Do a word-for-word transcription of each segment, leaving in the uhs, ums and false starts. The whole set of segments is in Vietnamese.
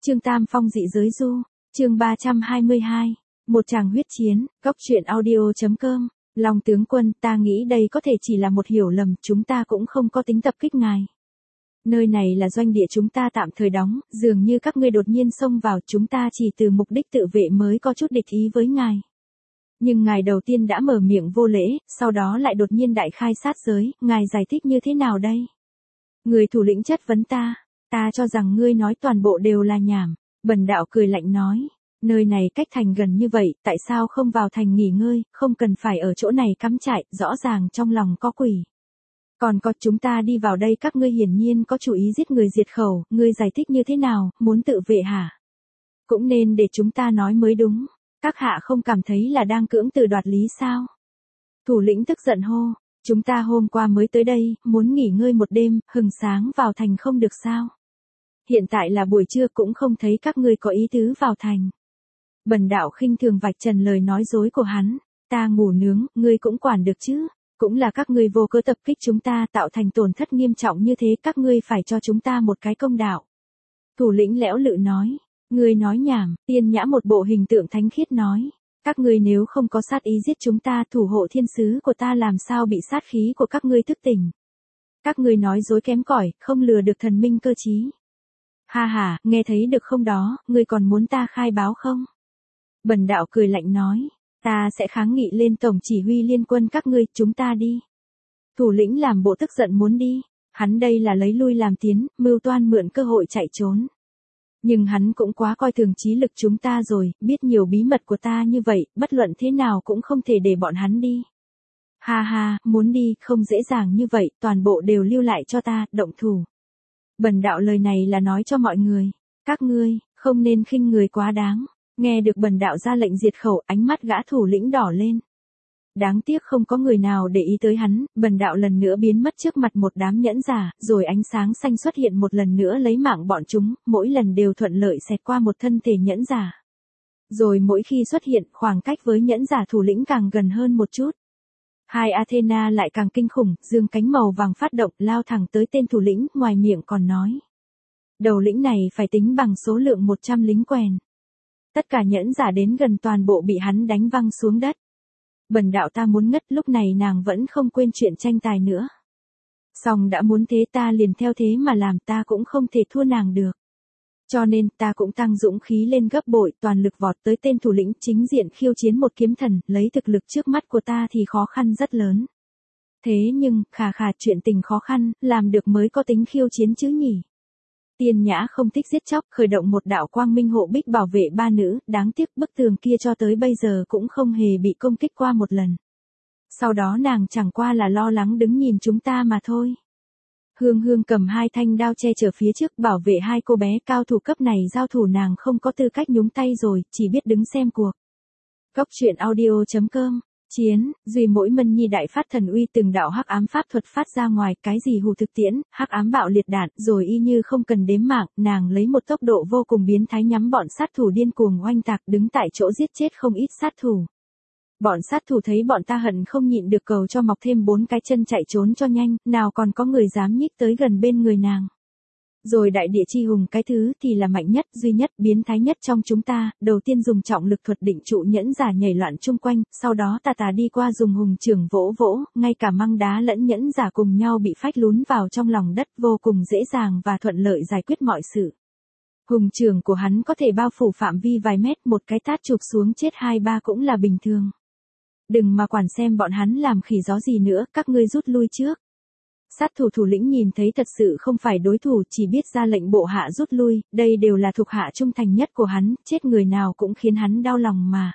Chương Tam Phong dị giới du, chương ba trăm hai mươi hai, một tràng huyết chiến, góc truyện audio.com, Long tướng quân, ta nghĩ đây có thể chỉ là một hiểu lầm, chúng ta cũng không có tính tập kích ngài. Nơi này là doanh địa chúng ta tạm thời đóng, dường như các ngươi đột nhiên xông vào, chúng ta chỉ từ mục đích tự vệ mới có chút địch ý với ngài. Nhưng ngài đầu tiên đã mở miệng vô lễ, sau đó lại đột nhiên đại khai sát giới, ngài giải thích như thế nào đây? Người thủ lĩnh chất vấn ta, ta cho rằng ngươi nói toàn bộ đều là nhảm. Bần đạo cười lạnh nói, nơi này cách thành gần như vậy, tại sao không vào thành nghỉ ngơi, không cần phải ở chỗ này cắm trại, rõ ràng trong lòng có quỷ. Còn có chúng ta đi vào đây, các ngươi hiển nhiên có chủ ý giết người diệt khẩu, ngươi giải thích như thế nào, muốn tự vệ hả? Cũng nên để chúng ta nói mới đúng, các hạ không cảm thấy là đang cưỡng từ đoạt lý sao? Thủ lĩnh tức giận hô, chúng ta hôm qua mới tới đây, muốn nghỉ ngơi một đêm, hừng sáng vào thành không được sao? Hiện tại là buổi trưa cũng không thấy các ngươi có ý tứ vào thành. Bần đạo khinh thường vạch trần lời nói dối của hắn, ta ngủ nướng, ngươi cũng quản được chứ, cũng là các ngươi vô cớ tập kích chúng ta tạo thành tổn thất nghiêm trọng như thế, các ngươi phải cho chúng ta một cái công đạo. Thủ lĩnh lẽo lự nói, ngươi nói nhảm, Tiên Nhã một bộ hình tượng thánh khiết nói, các ngươi nếu không có sát ý giết chúng ta, thủ hộ thiên sứ của ta làm sao bị sát khí của các ngươi thức tỉnh. Các ngươi nói dối kém cỏi, không lừa được thần minh cơ trí. Ha ha, nghe thấy được không đó, ngươi còn muốn ta khai báo không? Bần đạo cười lạnh nói, ta sẽ kháng nghị lên tổng chỉ huy liên quân các ngươi, chúng ta đi. Thủ lĩnh làm bộ tức giận muốn đi, hắn đây là lấy lui làm tiến, mưu toan mượn cơ hội chạy trốn. Nhưng hắn cũng quá coi thường trí lực chúng ta rồi, biết nhiều bí mật của ta như vậy, bất luận thế nào cũng không thể để bọn hắn đi. Ha ha, muốn đi, không dễ dàng như vậy, toàn bộ đều lưu lại cho ta, động thủ. Bần đạo lời này là nói cho mọi người, các ngươi, không nên khinh người quá đáng. Nghe được bần đạo ra lệnh diệt khẩu, ánh mắt gã thủ lĩnh đỏ lên. Đáng tiếc không có người nào để ý tới hắn, bần đạo lần nữa biến mất trước mặt một đám nhẫn giả, rồi ánh sáng xanh xuất hiện một lần nữa lấy mạng bọn chúng, mỗi lần đều thuận lợi xẹt qua một thân thể nhẫn giả. Rồi mỗi khi xuất hiện, khoảng cách với nhẫn giả thủ lĩnh càng gần hơn một chút. Hai Athena lại càng kinh khủng, dương cánh màu vàng phát động, lao thẳng tới tên thủ lĩnh, ngoài miệng còn nói. Đầu lĩnh này phải tính bằng số lượng một trăm lính quèn. Tất cả nhẫn giả đến gần toàn bộ bị hắn đánh văng xuống đất. Bần đạo ta muốn ngất, lúc này nàng vẫn không quên chuyện tranh tài nữa. Song đã muốn thế ta liền theo thế mà làm, ta cũng không thể thua nàng được. Cho nên ta cũng tăng dũng khí lên gấp bội, toàn lực vọt tới tên thủ lĩnh, chính diện khiêu chiến một kiếm thần, lấy thực lực trước mắt của ta thì khó khăn rất lớn. Thế nhưng, khà khà, chuyện tình khó khăn, làm được mới có tính khiêu chiến chứ nhỉ. Tiên Nhã không thích giết chóc, khởi động một đạo quang minh hộ bích bảo vệ ba nữ, đáng tiếc bức tường kia cho tới bây giờ cũng không hề bị công kích qua một lần. Sau đó nàng chẳng qua là lo lắng đứng nhìn chúng ta mà thôi. Hương Hương cầm hai thanh đao che chở phía trước bảo vệ hai cô bé, cao thủ cấp này giao thủ nàng không có tư cách nhúng tay rồi, chỉ biết đứng xem cuộc. Góc truyện audio.com, chiến, duy mỗi Mân Nhi đại phát thần uy, từng đạo hắc ám pháp thuật phát ra ngoài, cái gì hù thực tiễn, hắc ám bạo liệt đạn, rồi y như không cần đếm mạng, nàng lấy một tốc độ vô cùng biến thái nhắm bọn sát thủ điên cuồng oanh tạc, đứng tại chỗ giết chết không ít sát thủ. Bọn sát thủ thấy bọn ta hận không nhịn được, cầu cho mọc thêm bốn cái chân chạy trốn cho nhanh, nào còn có người dám nhích tới gần bên người nàng. Rồi đại địa chi hùng cái thứ thì là mạnh nhất, duy nhất, biến thái nhất trong chúng ta, đầu tiên dùng trọng lực thuật định trụ nhẫn giả nhảy loạn chung quanh, sau đó tà tà đi qua dùng hùng trưởng vỗ vỗ, ngay cả măng đá lẫn nhẫn giả cùng nhau bị phách lún vào trong lòng đất, vô cùng dễ dàng và thuận lợi giải quyết mọi sự. Hùng trưởng của hắn có thể bao phủ phạm vi vài mét, một cái tát chụp xuống chết hai ba cũng là bình thường. Đừng mà quản xem bọn hắn làm khỉ gió gì nữa, các ngươi rút lui trước. Sát thủ thủ lĩnh nhìn thấy thật sự không phải đối thủ, chỉ biết ra lệnh bộ hạ rút lui, đây đều là thuộc hạ trung thành nhất của hắn, chết người nào cũng khiến hắn đau lòng mà.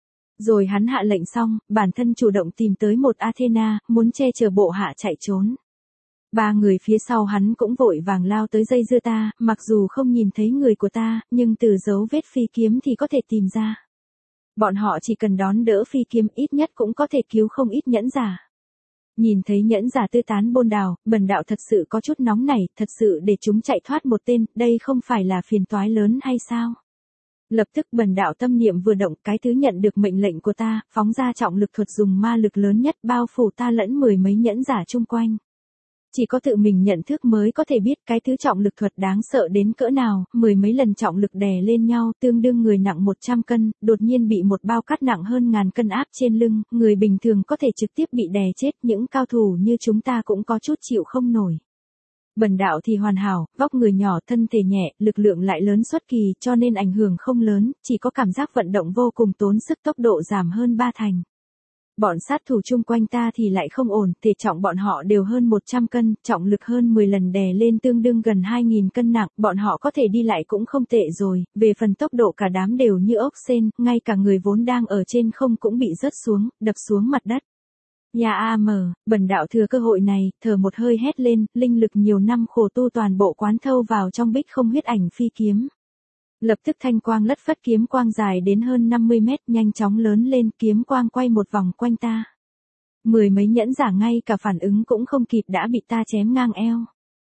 Rồi hắn hạ lệnh xong, bản thân chủ động tìm tới một Athena, muốn che chở bộ hạ chạy trốn. Ba người phía sau hắn cũng vội vàng lao tới dây dưa ta, mặc dù không nhìn thấy người của ta, nhưng từ dấu vết phi kiếm thì có thể tìm ra. Bọn họ chỉ cần đón đỡ phi kiếm, ít nhất cũng có thể cứu không ít nhẫn giả. Nhìn thấy nhẫn giả tư tán bôn đào, bần đạo thật sự có chút nóng nảy, thật sự để chúng chạy thoát một tên, đây không phải là phiền toái lớn hay sao? Lập tức bần đạo tâm niệm vừa động, cái thứ nhận được mệnh lệnh của ta, phóng ra trọng lực thuật dùng ma lực lớn nhất bao phủ ta lẫn mười mấy nhẫn giả chung quanh. Chỉ có tự mình nhận thức mới có thể biết cái thứ trọng lực thuật đáng sợ đến cỡ nào, mười mấy lần trọng lực đè lên nhau, tương đương người nặng một trăm cân, đột nhiên bị một bao cát nặng hơn ngàn cân áp trên lưng, người bình thường có thể trực tiếp bị đè chết, những cao thủ như chúng ta cũng có chút chịu không nổi. Bần đạo thì hoàn hảo, vóc người nhỏ, thân thể nhẹ, lực lượng lại lớn xuất kỳ, cho nên ảnh hưởng không lớn, chỉ có cảm giác vận động vô cùng tốn sức, tốc độ giảm hơn ba thành. Bọn sát thủ chung quanh ta thì lại không ổn, thể trọng bọn họ đều hơn một trăm cân, trọng lực hơn mười lần đè lên tương đương gần hai nghìn cân nặng, bọn họ có thể đi lại cũng không tệ rồi, về phần tốc độ cả đám đều như ốc sên, ngay cả người vốn đang ở trên không cũng bị rớt xuống, đập xuống mặt đất. Ya a mờ, bần đạo thừa cơ hội này, thở một hơi hét lên, linh lực nhiều năm khổ tu toàn bộ quán thâu vào trong bích không huyết ảnh phi kiếm. Lập tức thanh quang lất phất, kiếm quang dài đến hơn năm mươi mét, nhanh chóng lớn lên, kiếm quang quay một vòng quanh ta. Mười mấy nhẫn giả ngay cả phản ứng cũng không kịp đã bị ta chém ngang eo.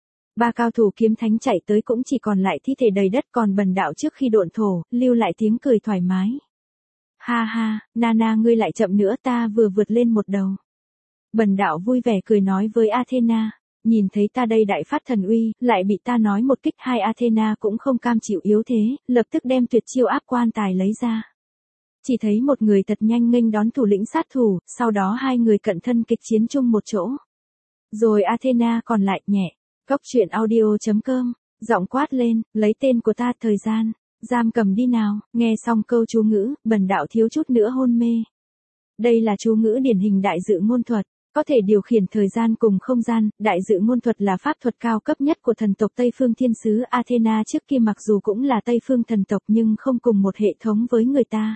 Ba cao thủ kiếm thánh chạy tới cũng chỉ còn lại thi thể đầy đất, còn bần đạo trước khi độn thổ, lưu lại tiếng cười thoải mái. Ha ha, Nana ngươi lại chậm nữa, ta vừa vượt lên một đầu. Bần đạo vui vẻ cười nói với Athena. Nhìn thấy ta đây đại phát thần uy, lại bị ta nói một kích hai, Athena cũng không cam chịu yếu thế, lập tức đem tuyệt chiêu áp quan tài lấy ra. Chỉ thấy một người thật nhanh nghênh đón thủ lĩnh sát thủ, sau đó hai người cận thân kịch chiến chung một chỗ. Rồi Athena còn lại nhẹ, cốc truyện audio chấm com, giọng quát lên, lấy tên của ta, thời gian, giam cầm đi nào, nghe xong câu chú ngữ, bần đạo thiếu chút nữa hôn mê. Đây là chú ngữ điển hình đại dự ngôn thuật. Có thể điều khiển thời gian cùng không gian, đại dự ngôn thuật là pháp thuật cao cấp nhất của thần tộc Tây Phương Thiên Sứ. Athena trước kia mặc dù cũng là Tây Phương thần tộc nhưng không cùng một hệ thống với người ta.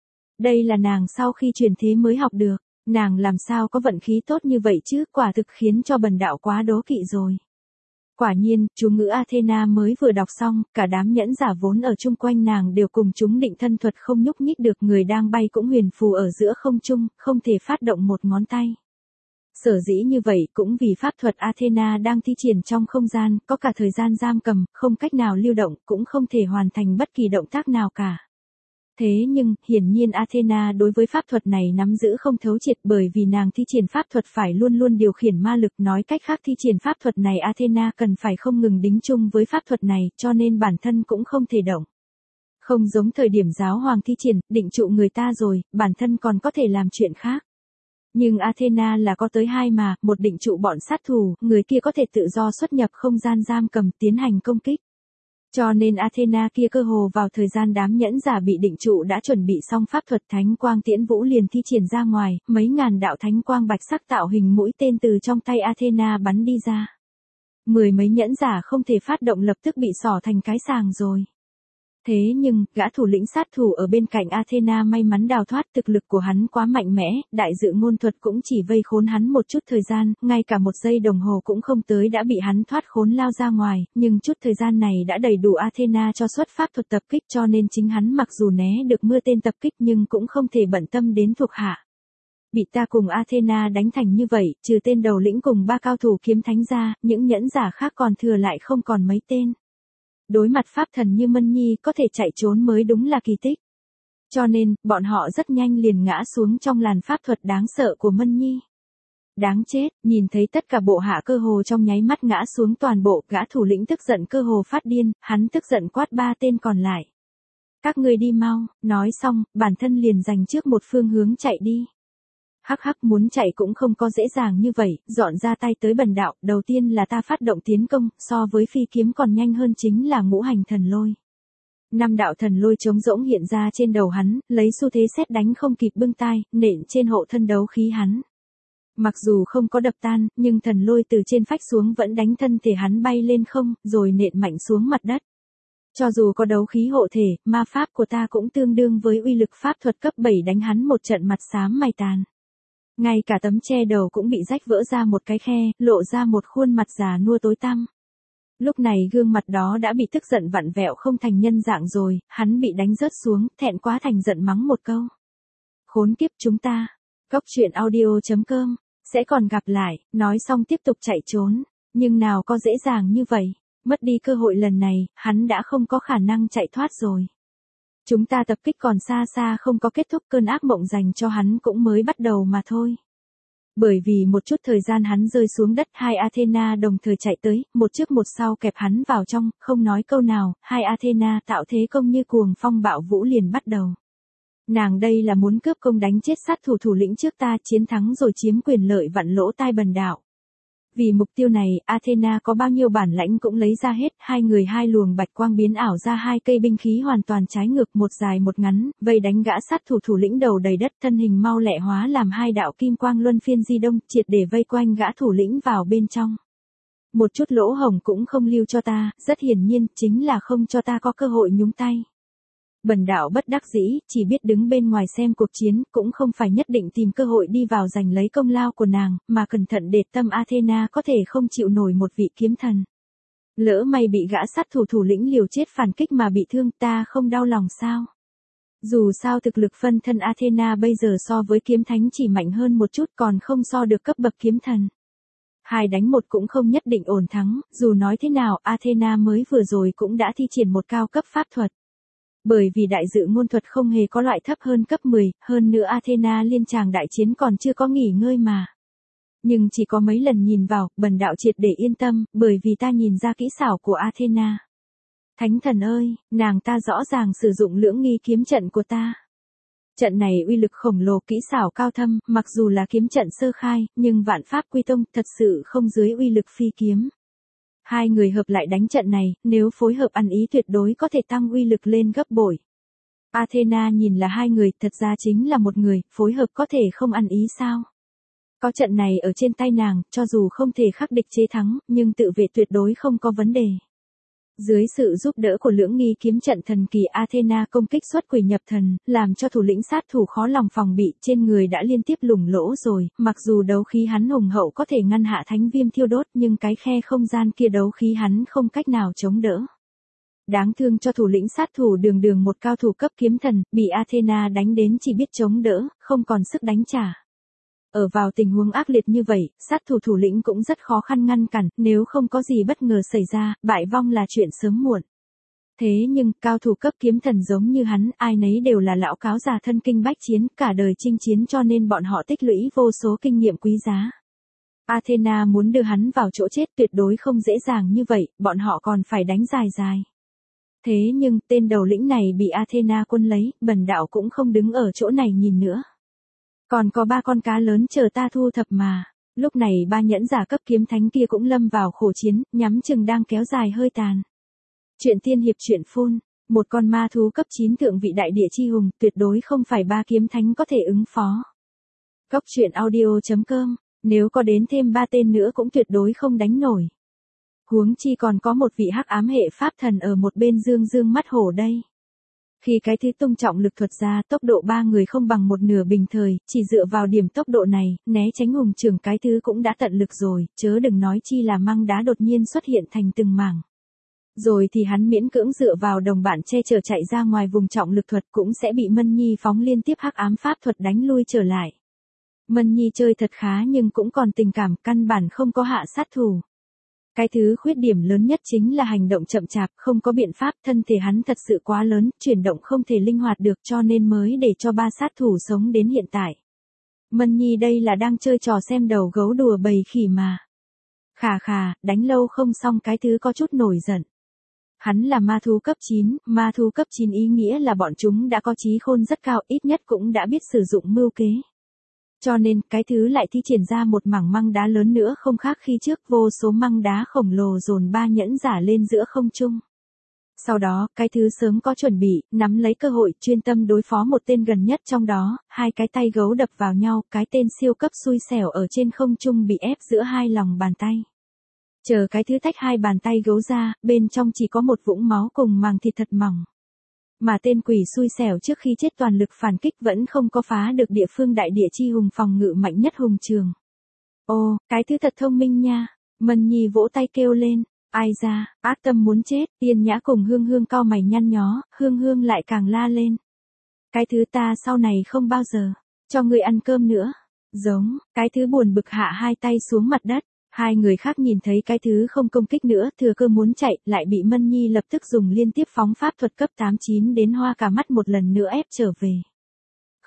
Đây là nàng sau khi truyền thế mới học được, nàng làm sao có vận khí tốt như vậy chứ, quả thực khiến cho bần đạo quá đố kỵ rồi. Quả nhiên, chú ngữ Athena mới vừa đọc xong, cả đám nhẫn giả vốn ở chung quanh nàng đều cùng chúng định thân thuật không nhúc nhích được, người đang bay cũng huyền phù ở giữa không trung, không thể phát động một ngón tay. Sở dĩ như vậy cũng vì pháp thuật Athena đang thi triển trong không gian, có cả thời gian giam cầm, không cách nào lưu động, cũng không thể hoàn thành bất kỳ động tác nào cả. Thế nhưng, hiển nhiên Athena đối với pháp thuật này nắm giữ không thấu triệt, bởi vì nàng thi triển pháp thuật phải luôn luôn điều khiển ma lực, nói cách khác thi triển pháp thuật này Athena cần phải không ngừng đính chung với pháp thuật này, cho nên bản thân cũng không thể động. Không giống thời điểm giáo hoàng thi triển, định trụ người ta rồi, bản thân còn có thể làm chuyện khác. Nhưng Athena là có tới hai mà, một định trụ bọn sát thủ, người kia có thể tự do xuất nhập không gian giam cầm tiến hành công kích. Cho nên Athena kia cơ hồ vào thời gian đám nhẫn giả bị định trụ đã chuẩn bị xong pháp thuật, thánh quang tiễn vũ liền thi triển ra ngoài, mấy ngàn đạo thánh quang bạch sắc tạo hình mũi tên từ trong tay Athena bắn đi ra. Mười mấy nhẫn giả không thể phát động lập tức bị xỏ thành cái sàng rồi. Thế nhưng, gã thủ lĩnh sát thủ ở bên cạnh Athena may mắn đào thoát, thực lực của hắn quá mạnh mẽ, đại dự ngôn thuật cũng chỉ vây khốn hắn một chút thời gian, ngay cả một giây đồng hồ cũng không tới đã bị hắn thoát khốn lao ra ngoài, nhưng chút thời gian này đã đầy đủ Athena cho xuất pháp thuật tập kích, cho nên chính hắn mặc dù né được mưa tên tập kích nhưng cũng không thể bận tâm đến thuộc hạ. Bị ta cùng Athena đánh thành như vậy, trừ tên đầu lĩnh cùng ba cao thủ kiếm thánh ra, những nhẫn giả khác còn thừa lại không còn mấy tên. Đối mặt pháp thần như Mân Nhi có thể chạy trốn mới đúng là kỳ tích. Cho nên, bọn họ rất nhanh liền ngã xuống trong làn pháp thuật đáng sợ của Mân Nhi. Đáng chết, nhìn thấy tất cả bộ hạ cơ hồ trong nháy mắt ngã xuống toàn bộ, gã thủ lĩnh tức giận cơ hồ phát điên, hắn tức giận quát ba tên còn lại. Các ngươi đi mau, nói xong, bản thân liền giành trước một phương hướng chạy đi. Hắc hắc, muốn chạy cũng không có dễ dàng như vậy, dọn ra tay tới bần đạo, đầu tiên là ta phát động tiến công, so với phi kiếm còn nhanh hơn chính là ngũ hành thần lôi. Năm đạo thần lôi trống rỗng hiện ra trên đầu hắn, lấy xu thế sét đánh không kịp bưng tai, nện trên hộ thân đấu khí hắn. Mặc dù không có đập tan, nhưng thần lôi từ trên phách xuống vẫn đánh thân thể hắn bay lên không, rồi nện mạnh xuống mặt đất. Cho dù có đấu khí hộ thể, ma pháp của ta cũng tương đương với uy lực pháp thuật cấp bảy đánh hắn một trận mặt xám mày tàn. Ngay cả tấm che đầu cũng bị rách vỡ ra một cái khe, lộ ra một khuôn mặt già nua tối tăm. Lúc này gương mặt đó đã bị tức giận vặn vẹo không thành nhân dạng rồi, hắn bị đánh rớt xuống, thẹn quá thành giận mắng một câu. Khốn kiếp chúng ta. Cốc truyện audio chấm com, sẽ còn gặp lại, nói xong tiếp tục chạy trốn, nhưng nào có dễ dàng như vậy, mất đi cơ hội lần này, hắn đã không có khả năng chạy thoát rồi. Chúng ta tập kích còn xa xa không có kết thúc, cơn ác mộng dành cho hắn cũng mới bắt đầu mà thôi. Bởi vì một chút thời gian hắn rơi xuống đất, hai Athena đồng thời chạy tới, một trước một sau kẹp hắn vào trong, không nói câu nào, hai Athena tạo thế công như cuồng phong bạo vũ liền bắt đầu. Nàng đây là muốn cướp công đánh chết sát thủ thủ lĩnh trước ta, chiến thắng rồi chiếm quyền lợi vặn lỗ tai bần đạo. Vì mục tiêu này, Athena có bao nhiêu bản lãnh cũng lấy ra hết, hai người hai luồng bạch quang biến ảo ra hai cây binh khí hoàn toàn trái ngược, một dài một ngắn, vây đánh gã sát thủ thủ lĩnh đầu đầy đất, thân hình mau lẹ hóa làm hai đạo kim quang luân phiên di đông, triệt để vây quanh gã thủ lĩnh vào bên trong. Một chút lỗ hổng cũng không lưu cho ta, rất hiển nhiên, chính là không cho ta có cơ hội nhúng tay. Bần đạo bất đắc dĩ, chỉ biết đứng bên ngoài xem cuộc chiến, cũng không phải nhất định tìm cơ hội đi vào giành lấy công lao của nàng, mà cẩn thận để tâm Athena có thể không chịu nổi một vị kiếm thần. Lỡ may bị gã sát thủ thủ lĩnh liều chết phản kích mà bị thương, ta không đau lòng sao? Dù sao thực lực phân thân Athena bây giờ so với kiếm thánh chỉ mạnh hơn một chút, còn không so được cấp bậc kiếm thần. Hai đánh một cũng không nhất định ổn thắng, dù nói thế nào Athena mới vừa rồi cũng đã thi triển một cao cấp pháp thuật. Bởi vì đại dự ngôn thuật không hề có loại thấp hơn cấp mười, hơn nữa Athena liên tràng đại chiến còn chưa có nghỉ ngơi mà. Nhưng chỉ có mấy lần nhìn vào, bần đạo triệt để yên tâm, bởi vì ta nhìn ra kỹ xảo của Athena. Thánh thần ơi, nàng ta rõ ràng sử dụng lưỡng nghi kiếm trận của ta. Trận này uy lực khổng lồ, kỹ xảo cao thâm, mặc dù là kiếm trận sơ khai, nhưng vạn pháp quy tông thật sự không dưới uy lực phi kiếm. Hai người hợp lại đánh trận này, nếu phối hợp ăn ý tuyệt đối có thể tăng uy lực lên gấp bội. Athena nhìn là hai người, thật ra chính là một người, phối hợp có thể không ăn ý sao? Có trận này ở trên tay nàng, cho dù không thể khắc địch chế thắng, nhưng tự vệ tuyệt đối không có vấn đề. Dưới sự giúp đỡ của lưỡng nghi kiếm trận thần kỳ, Athena công kích xuất quỷ nhập thần, làm cho thủ lĩnh sát thủ khó lòng phòng bị, trên người đã liên tiếp lủng lỗ rồi, mặc dù đấu khí hắn hùng hậu có thể ngăn hạ thánh viêm thiêu đốt, nhưng cái khe không gian kia đấu khí hắn không cách nào chống đỡ. Đáng thương cho thủ lĩnh sát thủ đường đường một cao thủ cấp kiếm thần, bị Athena đánh đến chỉ biết chống đỡ, không còn sức đánh trả. Ở vào tình huống ác liệt như vậy, sát thủ thủ lĩnh cũng rất khó khăn ngăn cản, nếu không có gì bất ngờ xảy ra, bại vong là chuyện sớm muộn. Thế nhưng, cao thủ cấp kiếm thần giống như hắn, ai nấy đều là lão cáo già thân kinh bách chiến, cả đời chinh chiến cho nên bọn họ tích lũy vô số kinh nghiệm quý giá. Athena muốn đưa hắn vào chỗ chết tuyệt đối không dễ dàng như vậy, bọn họ còn phải đánh dài dài. Thế nhưng, tên đầu lĩnh này bị Athena quân lấy, bần đạo cũng không đứng ở chỗ này nhìn nữa. Còn có ba con cá lớn chờ ta thu thập mà. Lúc này ba nhẫn giả cấp kiếm thánh kia cũng lâm vào khổ chiến, nhắm chừng đang kéo dài hơi tàn. Chuyện tiên hiệp chuyện phun, một con ma thú cấp chín thượng vị đại địa chi hùng, tuyệt đối không phải ba kiếm thánh có thể ứng phó. Góc truyện audio chấm com, nếu có đến thêm ba tên nữa cũng tuyệt đối không đánh nổi. Huống chi còn có một vị hắc ám hệ pháp thần ở một bên dương dương mắt hổ đây. Khi cái thứ tung trọng lực thuật ra, tốc độ ba người không bằng một nửa bình thời, chỉ dựa vào điểm tốc độ này, né tránh hùng trưởng cái thứ cũng đã tận lực rồi, chớ đừng nói chi là măng đá đột nhiên xuất hiện thành từng mảng. Rồi thì hắn miễn cưỡng dựa vào đồng bạn che chở chạy ra ngoài vùng trọng lực thuật cũng sẽ bị Mân Nhi phóng liên tiếp hắc ám pháp thuật đánh lui trở lại. Mân Nhi chơi thật khá nhưng cũng còn tình cảm, căn bản không có hạ sát thủ. Cái thứ khuyết điểm lớn nhất chính là hành động chậm chạp, không có biện pháp, thân thể hắn thật sự quá lớn, chuyển động không thể linh hoạt được cho nên mới để cho ba sát thủ sống đến hiện tại. Mân Nhi đây là đang chơi trò xem đầu gấu đùa bầy khỉ mà. Khà khà, đánh lâu không xong cái thứ có chút nổi giận. Hắn là ma thú cấp chín, ma thú cấp chín ý nghĩa là bọn chúng đã có trí khôn rất cao, ít nhất cũng đã biết sử dụng mưu kế. Cho nên, cái thứ lại thi triển ra một mảng măng đá lớn nữa không khác khi trước, vô số măng đá khổng lồ dồn ba nhẫn giả lên giữa không trung. Sau đó, cái thứ sớm có chuẩn bị, nắm lấy cơ hội, chuyên tâm đối phó một tên gần nhất trong đó, hai cái tay gấu đập vào nhau, cái tên siêu cấp xui xẻo ở trên không trung bị ép giữa hai lòng bàn tay. Chờ cái thứ tách hai bàn tay gấu ra, bên trong chỉ có một vũng máu cùng màng thịt thật mỏng. Mà tên quỷ xui xẻo trước khi chết toàn lực phản kích vẫn không có phá được địa phương đại địa chi hùng phòng ngự mạnh nhất hùng trường. Ô, cái thứ thật thông minh nha. Mân Nhi vỗ tay kêu lên. Ai ra, ác tâm muốn chết. Tiên Nhã cùng Hương Hương cau mày nhăn nhó, Hương Hương lại càng la lên. Cái thứ ta sau này không bao giờ cho người ăn cơm nữa. Giống, cái thứ buồn bực hạ hai tay xuống mặt đất. Hai người khác nhìn thấy cái thứ không công kích nữa, thừa cơ muốn chạy, lại bị Mân Nhi lập tức dùng liên tiếp phóng pháp thuật cấp tám chín đến hoa cả mắt một lần nữa ép trở về.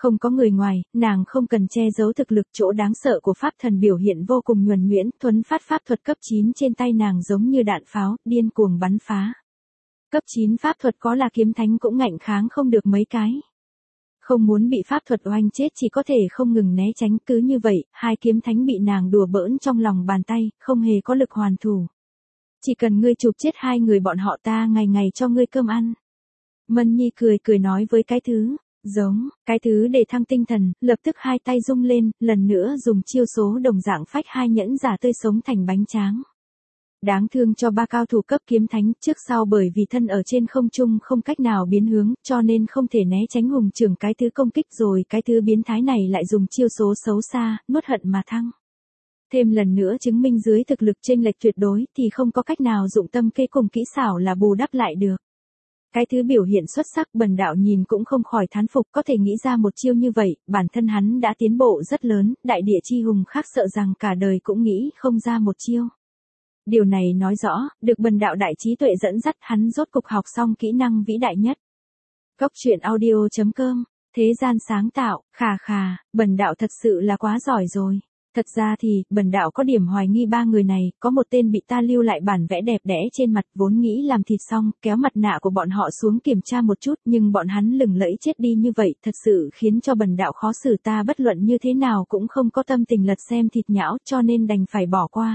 Không có người ngoài, nàng không cần che giấu thực lực, chỗ đáng sợ của pháp thần biểu hiện vô cùng nhuần nhuyễn, thuấn phát pháp thuật cấp chín trên tay nàng giống như đạn pháo, điên cuồng bắn phá. Cấp chín pháp thuật có là kiếm thánh cũng ngạnh kháng không được mấy cái. Không muốn bị pháp thuật oanh chết chỉ có thể không ngừng né tránh, cứ như vậy, hai kiếm thánh bị nàng đùa bỡn trong lòng bàn tay, không hề có lực hoàn thủ. Chỉ cần ngươi chụp chết hai người bọn họ ta ngày ngày cho ngươi cơm ăn. Mân Nhi cười cười nói với cái thứ, giống, cái thứ để thăng tinh thần, lập tức hai tay rung lên, lần nữa dùng chiêu số đồng dạng phách hai nhẫn giả tươi sống thành bánh tráng. Đáng thương cho ba cao thủ cấp kiếm thánh, trước sau bởi vì thân ở trên không trung không cách nào biến hướng, cho nên không thể né tránh hùng trưởng cái thứ công kích, rồi cái thứ biến thái này lại dùng chiêu số xấu xa, nuốt hận mà thăng. Thêm lần nữa chứng minh dưới thực lực chênh lệch tuyệt đối thì không có cách nào dụng tâm kế cùng kỹ xảo là bù đắp lại được. Cái thứ biểu hiện xuất sắc, Bần đạo nhìn cũng không khỏi thán phục, có thể nghĩ ra một chiêu như vậy, bản thân hắn đã tiến bộ rất lớn, đại địa chi hùng khác sợ rằng cả đời cũng nghĩ không ra một chiêu. Điều này nói rõ, được Bần đạo đại trí tuệ dẫn dắt, hắn rốt cục học xong kỹ năng vĩ đại nhất. Cốc truyện audio chấm com, thế gian sáng tạo, khà khà, Bần đạo thật sự là quá giỏi rồi. Thật ra thì, Bần đạo có điểm hoài nghi ba người này, có một tên bị ta lưu lại bản vẽ đẹp đẽ trên mặt, vốn nghĩ làm thịt xong, kéo mặt nạ của bọn họ xuống kiểm tra một chút, nhưng bọn hắn lừng lẫy chết đi như vậy, thật sự khiến cho Bần đạo khó xử, ta bất luận như thế nào cũng không có tâm tình lật xem thịt nhão, cho nên đành phải bỏ qua.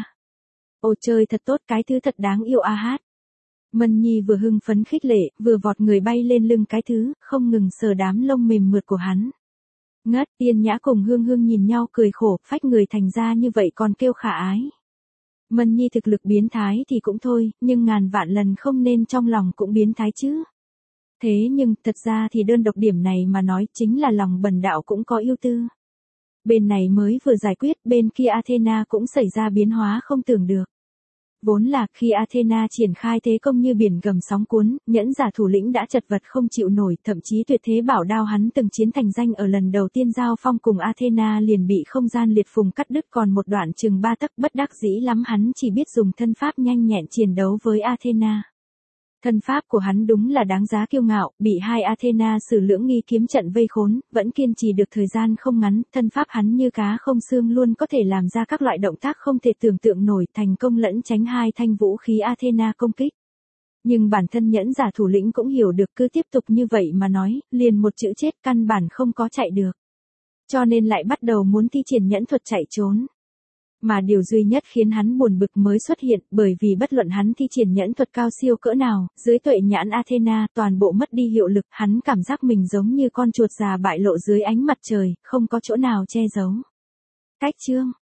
Ồ chơi thật tốt, cái thứ thật đáng yêu a hát. Mân Nhi vừa hưng phấn khích lệ, vừa vọt người bay lên lưng cái thứ, không ngừng sờ đám lông mềm mượt của hắn. Ngất, Tiên Nhã cùng Hương Hương nhìn nhau cười khổ, phách người thành ra như vậy còn kêu khả ái. Mân Nhi thực lực biến thái thì cũng thôi, nhưng ngàn vạn lần không nên trong lòng cũng biến thái chứ. Thế nhưng, thật ra thì đơn độc điểm này mà nói chính là lòng Bần đạo cũng có ưu tư. Bên này mới vừa giải quyết, bên kia Athena cũng xảy ra biến hóa không tưởng được. Vốn là khi Athena triển khai thế công như biển gầm sóng cuốn, nhẫn giả thủ lĩnh đã chật vật không chịu nổi, thậm chí tuyệt thế bảo đao hắn từng chiến thành danh ở lần đầu tiên giao phong cùng Athena liền bị không gian liệt phùng cắt đứt còn một đoạn chừng ba tấc, bất đắc dĩ lắm hắn chỉ biết dùng thân pháp nhanh nhẹn chiến đấu với Athena. Thân pháp của hắn đúng là đáng giá kiêu ngạo, bị hai Athena sử lưỡng nghi kiếm trận vây khốn, vẫn kiên trì được thời gian không ngắn, thân pháp hắn như cá không xương luôn có thể làm ra các loại động tác không thể tưởng tượng nổi, thành công lẫn tránh hai thanh vũ khí Athena công kích. Nhưng bản thân nhẫn giả thủ lĩnh cũng hiểu được cứ tiếp tục như vậy mà nói, liền một chữ chết căn bản không có chạy được. Cho nên lại bắt đầu muốn thi triển nhẫn thuật chạy trốn. Mà điều duy nhất khiến hắn buồn bực mới xuất hiện, bởi vì bất luận hắn thi triển nhẫn thuật cao siêu cỡ nào, dưới tuệ nhãn Athena toàn bộ mất đi hiệu lực, hắn cảm giác mình giống như con chuột già bại lộ dưới ánh mặt trời, không có chỗ nào che giấu. Cách chương